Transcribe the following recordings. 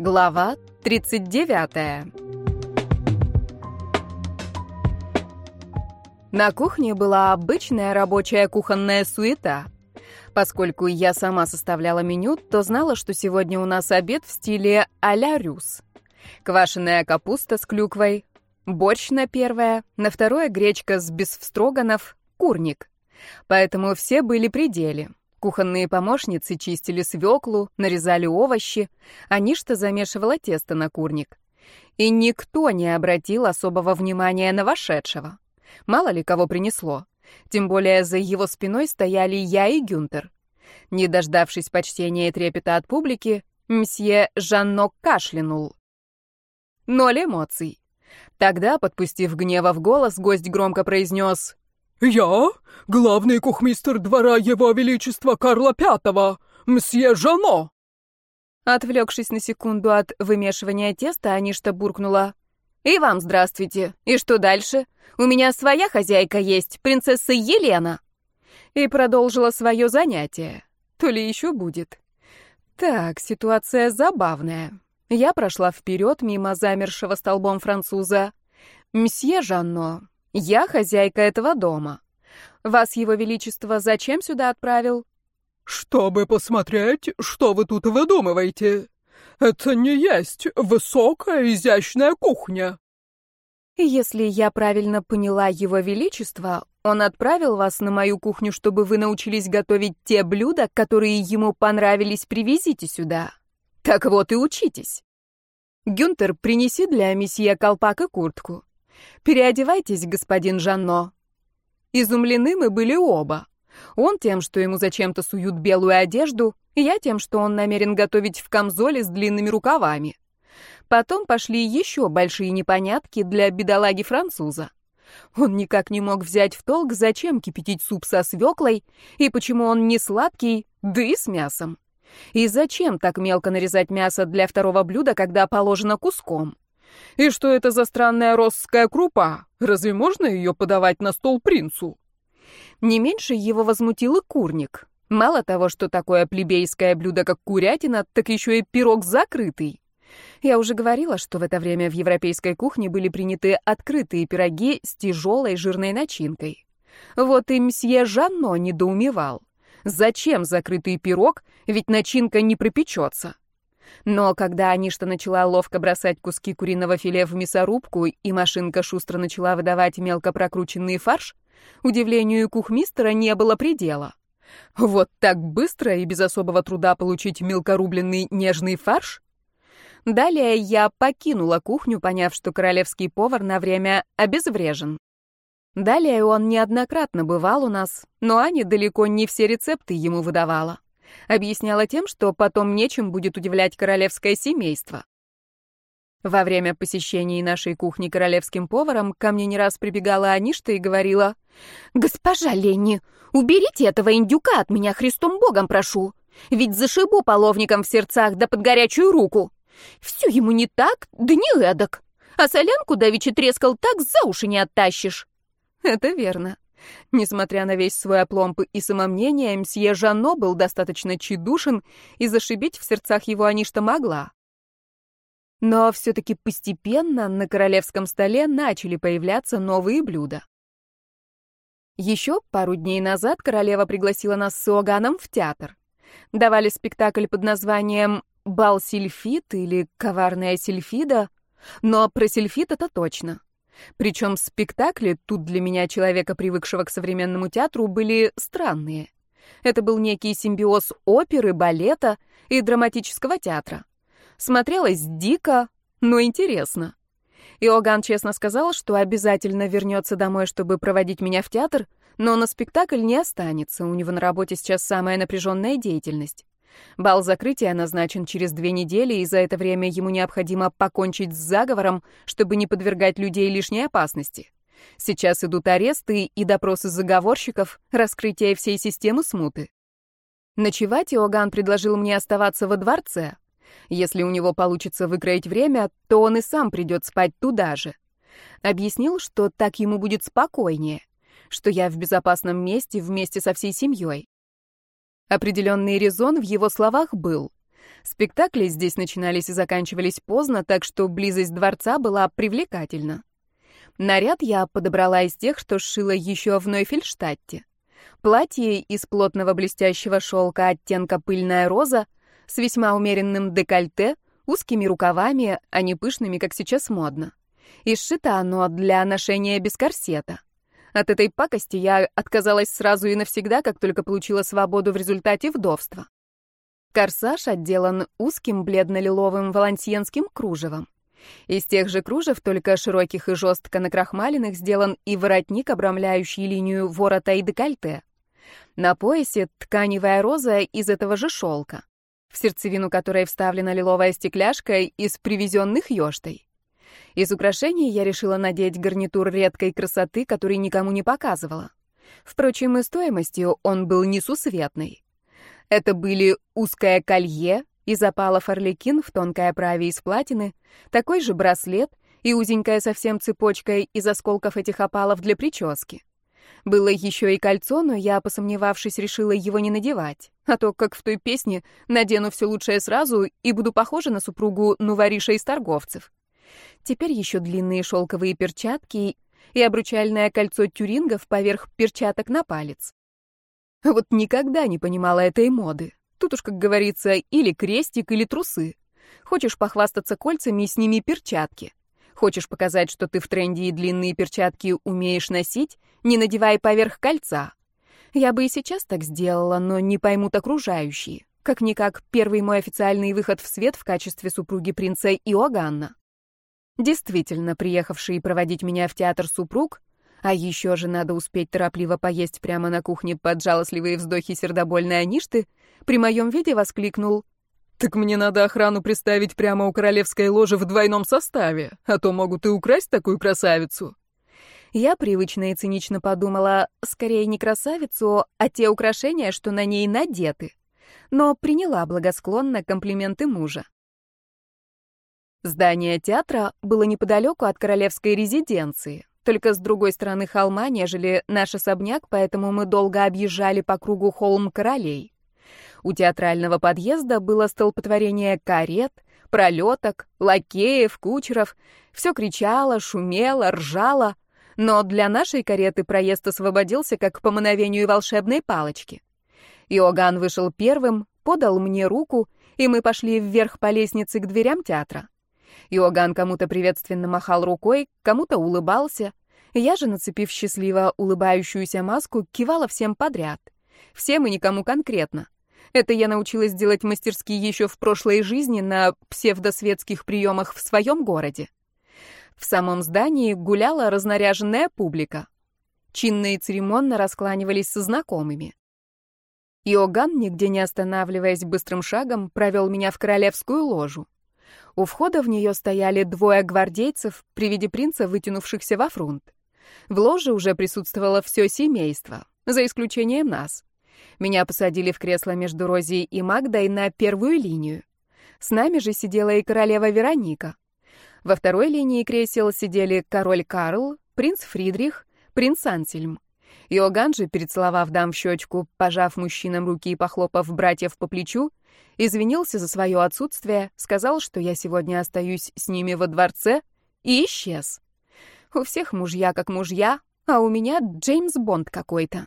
Глава 39. На кухне была обычная рабочая кухонная суета. Поскольку я сама составляла меню, то знала, что сегодня у нас обед в стиле а-ля рюс. Квашеная капуста с клюквой, борщ на первое, на второе гречка с бифстроганов, курник. Поэтому все были при деле. Кухонные помощницы чистили свеклу, нарезали овощи, а Ништа замешивала тесто на курник. И никто не обратил особого внимания на вошедшего. Мало ли кого принесло. Тем более за его спиной стояли я и Гюнтер. Не дождавшись почтения и трепета от публики, мсье Жанно кашлянул. Ноль эмоций. Тогда, подпустив гнева в голос, гость громко произнес: «Я — главный кухмистр двора Его Величества Карла V, мсье Жанно!» Отвлекшись на секунду от вымешивания теста, Аништа буркнула: «И вам здравствуйте. И что дальше? У меня своя хозяйка есть, принцесса Елена». И продолжила свое занятие. То ли еще будет. Так, ситуация забавная. Я прошла вперед мимо замершего столбом француза. «Мсье Жанно, я хозяйка этого дома. Вас, Его Величество, зачем сюда отправил?» «Чтобы посмотреть, что вы тут выдумываете. Это не есть высокая, изящная кухня». «Если я правильно поняла Его Величество, он отправил вас на мою кухню, чтобы вы научились готовить те блюда, которые ему понравились, привезите сюда. Так вот и учитесь. Гюнтер, принеси для месье колпак и куртку. Переодевайтесь, господин Жанно». Изумлены мы были оба. Он тем, что ему зачем-то суют белую одежду, и я тем, что он намерен готовить в камзоле с длинными рукавами. Потом пошли еще большие непонятки для бедолаги-француза. Он никак не мог взять в толк, зачем кипятить суп со свеклой, и почему он не сладкий, да и с мясом. И зачем так мелко нарезать мясо для второго блюда, когда положено куском? И что это за странная росская крупа? Разве можно ее подавать на стол принцу? Не меньше его возмутил и курник. Мало того, что такое плебейское блюдо, как курятина, так еще и пирог закрытый. Я уже говорила, что в это время в европейской кухне были приняты открытые пироги с тяжелой жирной начинкой. Вот и мсье Жанно недоумевал. Зачем закрытый пирог, ведь начинка не пропечется? Но когда Аништа начала ловко бросать куски куриного филе в мясорубку, и машинка шустро начала выдавать мелко прокрученный фарш, удивлению кухмистера не было предела. Вот так быстро и без особого труда получить мелкорубленный нежный фарш? Далее я покинула кухню, поняв, что королевский повар на время обезврежен. Далее он неоднократно бывал у нас, но Аня далеко не все рецепты ему выдавала. Объясняла тем, что потом нечем будет удивлять королевское семейство. Во время посещений нашей кухни королевским поваром ко мне не раз прибегала Аништа и говорила: «Госпожа Ленни, уберите этого индюка от меня, Христом Богом прошу, ведь зашибу половником в сердцах да под горячую руку. Все ему не так, да не эдак, а солянку давеча трескал так, за уши не оттащишь». Это верно. Несмотря на весь свой опломб и самомнение, мсье Жанно был достаточно тщедушен, и зашибить в сердцах его Аништа могла. Но все-таки постепенно на королевском столе начали появляться новые блюда. Еще пару дней назад королева пригласила нас с Иоганном в театр. Давали спектакль под названием «Бал Сильфид» или «Коварная Сильфида», но про Сильфид это точно. Причем спектакли, тут для меня, человека, привыкшего к современному театру, были странные. Это был некий симбиоз оперы, балета и драматического театра. Смотрелось дико, но интересно. Иоганн честно сказал, что обязательно вернется домой, чтобы проводить меня в театр, но на спектакль не останется, у него на работе сейчас самая напряженная деятельность. Бал закрытия назначен через 2 недели, и за это время ему необходимо покончить с заговором, чтобы не подвергать людей лишней опасности. Сейчас идут аресты и допросы заговорщиков, раскрытие всей системы смуты. Ночевать Иоганн предложил мне оставаться во дворце. Если у него получится выкроить время, то он и сам придет спать туда же. Объяснил, что так ему будет спокойнее, что я в безопасном месте вместе со всей семьей. Определенный резон в его словах был. Спектакли здесь начинались и заканчивались поздно, так что близость дворца была привлекательна. Наряд я подобрала из тех, что сшила еще в Нойфельштадте. Платье из плотного блестящего шелка оттенка пыльная роза с весьма умеренным декольте, узкими рукавами, а не пышными, как сейчас модно. И сшито оно для ношения без корсета. От этой пакости я отказалась сразу и навсегда, как только получила свободу в результате вдовства. Корсаж отделан узким бледно-лиловым валансьенским кружевом. Из тех же кружев, только широких и жестко накрахмаленных, сделан и воротник, обрамляющий линию ворота и декольте. На поясе тканевая роза из этого же шелка, в сердцевину которой вставлена лиловая стекляшка из привезенных ёштой. Из украшений я решила надеть гарнитур редкой красоты, который никому не показывала. Впрочем, и стоимостью он был несусветный. Это были узкое колье из опалов арлекин в тонкой оправе из платины, такой же браслет и узенькая совсем цепочка из осколков этих опалов для прически. Было еще и кольцо, но я, посомневавшись, решила его не надевать, а то, как в той песне, надену все лучшее сразу и буду похожа на супругу Нувариша из торговцев. Теперь еще длинные шелковые перчатки и обручальное кольцо тюрингов поверх перчаток на палец. Вот никогда не понимала этой моды. Тут уж, как говорится, или крестик, или трусы. Хочешь похвастаться кольцами, сними перчатки. Хочешь показать, что ты в тренде и длинные перчатки умеешь носить, не надевай поверх кольца. Я бы и сейчас так сделала, но не поймут окружающие. Как-никак, первый мой официальный выход в свет в качестве супруги принца Иоганна. Действительно, приехавший проводить меня в театр супруг, а еще же надо успеть торопливо поесть прямо на кухне под жалостливые вздохи сердобольной Аништы, при моем виде воскликнул: «Так мне надо охрану приставить прямо у королевской ложи в двойном составе, а то могут и украсть такую красавицу». Я привычно и цинично подумала, скорее не красавицу, а те украшения, что на ней надеты, но приняла благосклонно комплименты мужа. Здание театра было неподалеку от королевской резиденции, только с другой стороны холма, нежели наш особняк, поэтому мы долго объезжали по кругу холм королей. У театрального подъезда было столпотворение карет, пролеток, лакеев, кучеров. Все кричало, шумело, ржало, но для нашей кареты проезд освободился как по мановению волшебной палочки. Иоганн вышел первым, подал мне руку, и мы пошли вверх по лестнице к дверям театра. Иоганн кому-то приветственно махал рукой, кому-то улыбался. Я же, нацепив счастливо улыбающуюся маску, кивала всем подряд. Всем и никому конкретно. Это я научилась делать мастерски еще в прошлой жизни на псевдосветских приемах в своем городе. В самом здании гуляла разнаряженная публика. Чинно и церемонно раскланивались со знакомыми. Иоганн, нигде не останавливаясь, быстрым шагом провел меня в королевскую ложу. У входа в нее стояли двое гвардейцев, при виде принца, вытянувшихся во фрунт. В ложе уже присутствовало все семейство, за исключением нас. Меня посадили в кресло между Розией и Магдой на первую линию. С нами же сидела и королева Вероника. Во второй линии кресел сидели король Карл, принц Фридрих, принц Ансельм. Иоганн же, перецеловав дам в щечку, пожав мужчинам руки и похлопав братьев по плечу, извинился за свое отсутствие, сказал, что я сегодня остаюсь с ними во дворце, и исчез. У всех мужья как мужья, а у меня Джеймс Бонд какой-то.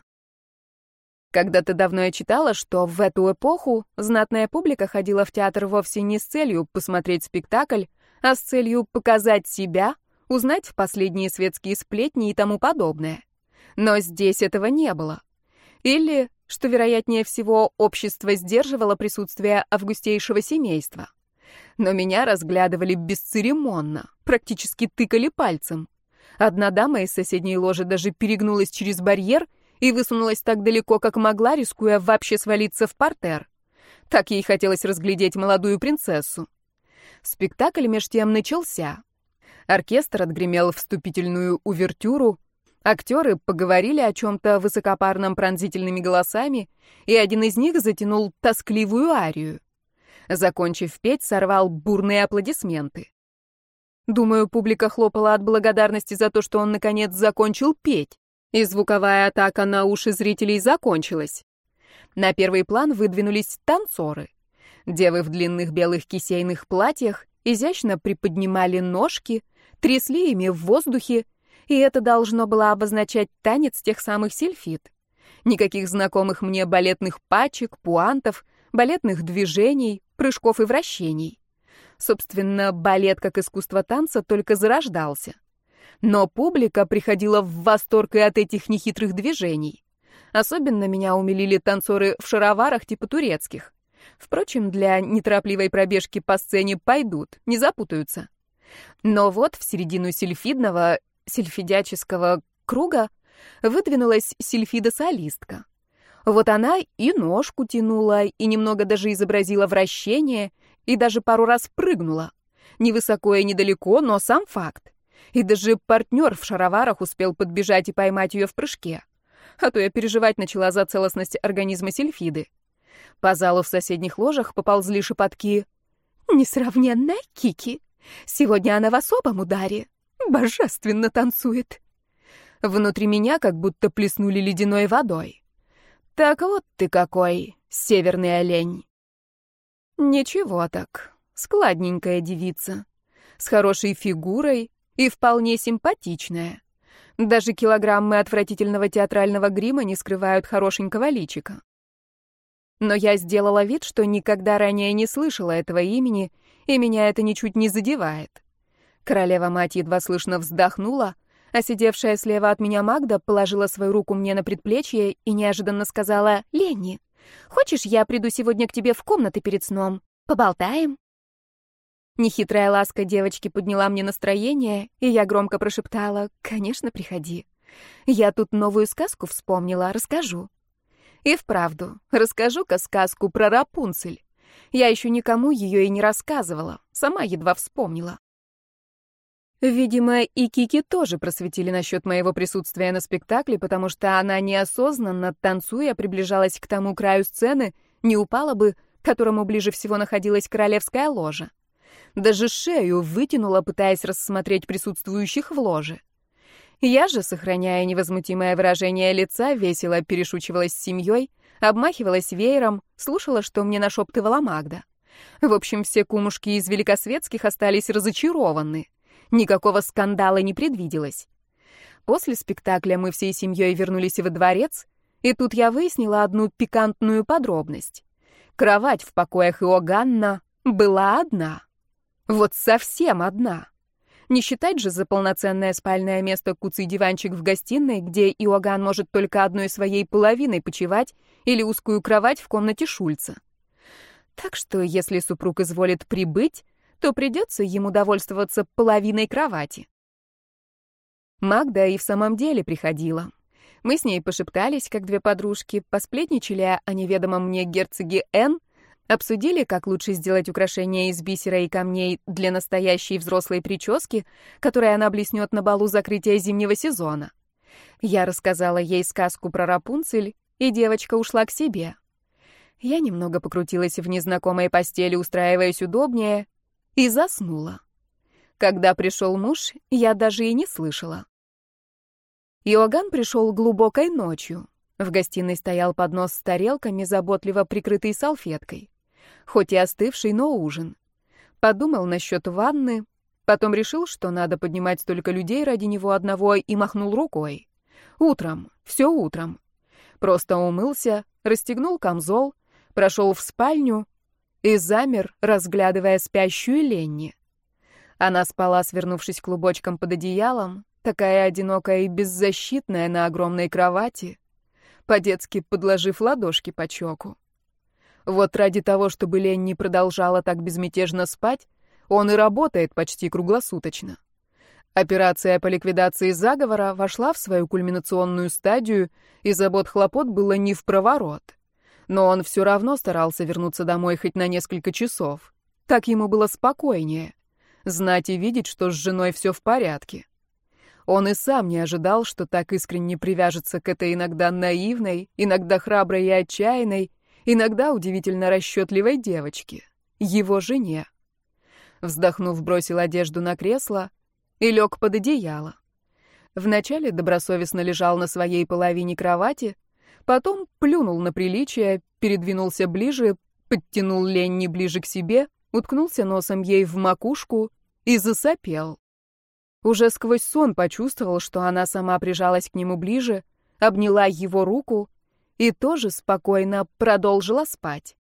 Когда-то давно я читала, что в эту эпоху знатная публика ходила в театр вовсе не с целью посмотреть спектакль, а с целью показать себя, узнать последние светские сплетни и тому подобное. Но здесь этого не было. Или, что вероятнее всего, общество сдерживало присутствие августейшего семейства. Но меня разглядывали бесцеремонно, практически тыкали пальцем. Одна дама из соседней ложи даже перегнулась через барьер и высунулась так далеко, как могла, рискуя вообще свалиться в партер. Так ей хотелось разглядеть молодую принцессу. Спектакль меж тем начался. Оркестр отгремел вступительную увертюру, актеры поговорили о чем-то высокопарном пронзительными голосами, и один из них затянул тоскливую арию. Закончив петь, сорвал бурные аплодисменты. Думаю, публика хлопала от благодарности за то, что он, наконец, закончил петь, и звуковая атака на уши зрителей закончилась. На первый план выдвинулись танцоры. Девы в длинных белых кисейных платьях изящно приподнимали ножки, трясли ими в воздухе, и это должно было обозначать танец тех самых сильфид. Никаких знакомых мне балетных пачек, пуантов, балетных движений, прыжков и вращений. Собственно, балет как искусство танца только зарождался. Но публика приходила в восторг и от этих нехитрых движений. Особенно меня умилили танцоры в шароварах типа турецких. Впрочем, для неторопливой пробежки по сцене пойдут, не запутаются. Но вот в середину сильфидяческого круга выдвинулась сильфида-солистка. Вот она и ножку тянула, и немного даже изобразила вращение, и даже пару раз прыгнула. Не высоко и недалеко, но сам факт. И даже партнер в шароварах успел подбежать и поймать ее в прыжке. А то я переживать начала за целостность организма сильфиды. По залу в соседних ложах поползли шепотки. «Несравненная Кики! Сегодня она в особом ударе! Божественно танцует!» Внутри меня как будто плеснули ледяной водой. «Так вот ты какой, северный олень!» Ничего так, складненькая девица, с хорошей фигурой и вполне симпатичная. Даже килограммы отвратительного театрального грима не скрывают хорошенького личика. Но я сделала вид, что никогда ранее не слышала этого имени, и меня это ничуть не задевает. Королева-мать едва слышно вздохнула, а сидевшая слева от меня Магда положила свою руку мне на предплечье и неожиданно сказала: «Ленни, хочешь, я приду сегодня к тебе в комнаты перед сном? Поболтаем?» Нехитрая ласка девочки подняла мне настроение, и я громко прошептала: «Конечно, приходи. Я тут новую сказку вспомнила, расскажу». И вправду, расскажу-ка сказку про Рапунцель. Я еще никому ее и не рассказывала, сама едва вспомнила. Видимо, и Кики тоже просветили насчет моего присутствия на спектакле, потому что она неосознанно, танцуя, приближалась к тому краю сцены, не упала бы, к которому ближе всего находилась королевская ложа. Даже шею вытянула, пытаясь рассмотреть присутствующих в ложе. Я же, сохраняя невозмутимое выражение лица, весело перешучивалась с семьей, обмахивалась веером, слушала, что мне нашептывала Магда. В общем, все кумушки из великосветских остались разочарованы. Никакого скандала не предвиделось. После спектакля мы всей семьей вернулись во дворец, и тут я выяснила одну пикантную подробность. Кровать в покоях Иоганна была одна. Вот совсем одна. Не считать же за полноценное спальное место куцый диванчик в гостиной, где Иоганн может только одной своей половиной почивать, или узкую кровать в комнате Шульца. Так что, если супруг изволит прибыть, то придется ему довольствоваться половиной кровати. Магда и в самом деле приходила. Мы с ней пошептались, как две подружки, посплетничали о неведомом мне герцоге Н, обсудили, как лучше сделать украшения из бисера и камней для настоящей взрослой прически, которой она блеснет на балу закрытия зимнего сезона. Я рассказала ей сказку про Рапунцель, и девочка ушла к себе. Я немного покрутилась в незнакомой постели, устраиваясь удобнее, и заснула. Когда пришел муж, я даже и не слышала. Иоганн пришел глубокой ночью. В гостиной стоял поднос с тарелками, заботливо прикрытый салфеткой. Хоть и остывший, но ужин. Подумал насчет ванны, потом решил, что надо поднимать столько людей ради него одного, и махнул рукой. Утром, все утром. Просто умылся, расстегнул камзол, прошел в спальню и замер, разглядывая спящую Ленни. Она спала, свернувшись клубочком под одеялом, такая одинокая и беззащитная на огромной кровати, по-детски подложив ладошки по щеку. Вот ради того, чтобы Ленни продолжала так безмятежно спать, он и работает почти круглосуточно. Операция по ликвидации заговора вошла в свою кульминационную стадию, и забот-хлопот было не впроворот. Но он все равно старался вернуться домой хоть на несколько часов. Так ему было спокойнее. Знать и видеть, что с женой все в порядке. Он и сам не ожидал, что так искренне привяжется к этой иногда наивной, иногда храброй и отчаянной, иногда удивительно расчетливой девочке, его жене. Вздохнув, бросил одежду на кресло и лег под одеяло. Вначале добросовестно лежал на своей половине кровати, потом плюнул на приличие, передвинулся ближе, подтянул Ленни ближе к себе, уткнулся носом ей в макушку и засопел. Уже сквозь сон почувствовал, что она сама прижалась к нему ближе, обняла его руку и тоже спокойно продолжила спать.